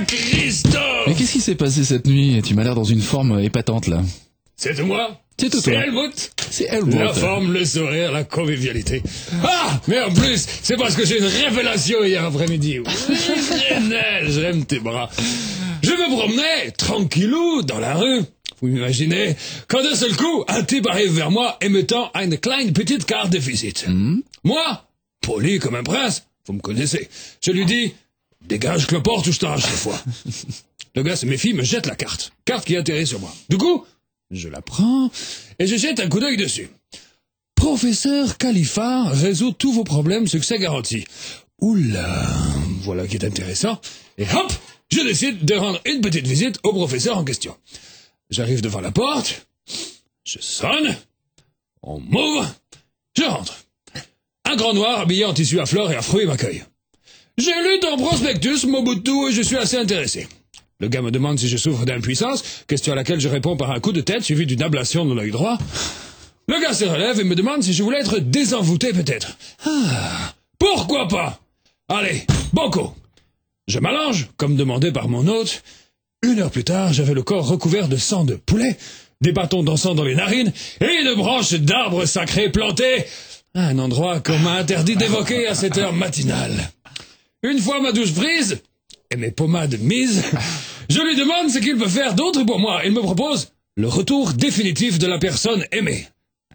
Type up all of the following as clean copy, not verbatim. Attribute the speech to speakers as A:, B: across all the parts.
A: Christo!
B: Mais qu'est-ce qui s'est passé cette nuit? Tu m'as l'air dans une forme épatante, là.
A: C'est de moi?
B: C'est de toi.
A: C'est Helmut?
B: C'est Helmut.
A: La forme, le sourire, la convivialité. Ah! Mais en plus, c'est parce que j'ai une révélation hier après-midi. Oui, Lionel, j'aime tes bras. Je me promenais, tranquillou, dans la rue. Vous m'imaginez, quand d'un seul coup, un type arrive vers moi et me tend une kleine petite carte de visite. Moi, poli comme un prince, vous me connaissez, je lui dis, dégage cloporte ou je t'arrache les fois. Le gars se méfie, me jette la carte. Carte qui atterrit sur moi. Du coup, je la prends et je jette un coup d'œil dessus. Professeur Khalifa résout tous vos problèmes, succès garanti. Oula, voilà qui est intéressant. Et hop, je décide de rendre une petite visite au professeur en question. J'arrive devant la porte, je sonne, on m'ouvre, je rentre. Un grand noir habillé en tissu à fleurs et à fruits m'accueille. J'ai lu ton prospectus, Mobutu, et je suis assez intéressé. Le gars me demande si je souffre d'impuissance, question à laquelle je réponds par un coup de tête suivi d'une ablation de l'œil droit. Le gars se relève et me demande si je voulais être désenvoûté peut-être. Ah, pourquoi pas? Allez, banco. Je m'allonge, comme demandé par mon hôte. 1 heure plus tard, j'avais le corps recouvert de sang de poulet, des bâtons d'encens dans les narines et une branche d'arbre sacré plantée à un endroit qu'on m'a interdit d'évoquer à cette heure matinale. Une fois ma douche prise et mes pommades mises, je lui demande ce qu'il peut faire d'autre pour moi. Il me propose le retour définitif de la personne aimée.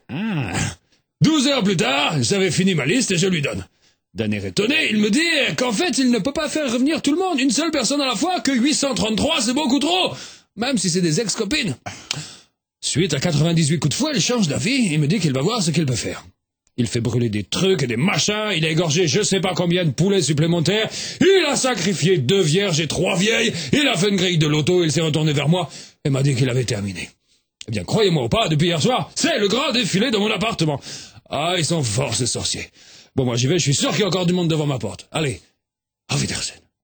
A: 12 heures plus tard, j'avais fini ma liste et je lui donne. D'un air étonné, il me dit qu'en fait, il ne peut pas faire revenir tout le monde, une seule personne à la fois, que 833, c'est beaucoup trop, même si c'est des ex-copines. Suite à 98 coups de fouet, il change d'avis, il me dit qu'il va voir ce qu'il peut faire. Il fait brûler des trucs et des machins, il a égorgé je sais pas combien de poulets supplémentaires, il a sacrifié 2 vierges et 3 vieilles, il a fait une grille de loto, il s'est retourné vers moi et m'a dit qu'il avait terminé. Eh bien, croyez-moi ou pas, depuis hier soir, c'est le grand défilé de mon appartement. Ah, ils sont forts, ces sorciers. Bon, moi j'y vais, je suis sûr qu'il y a encore du monde devant ma porte. Allez, auf Wiedersehen.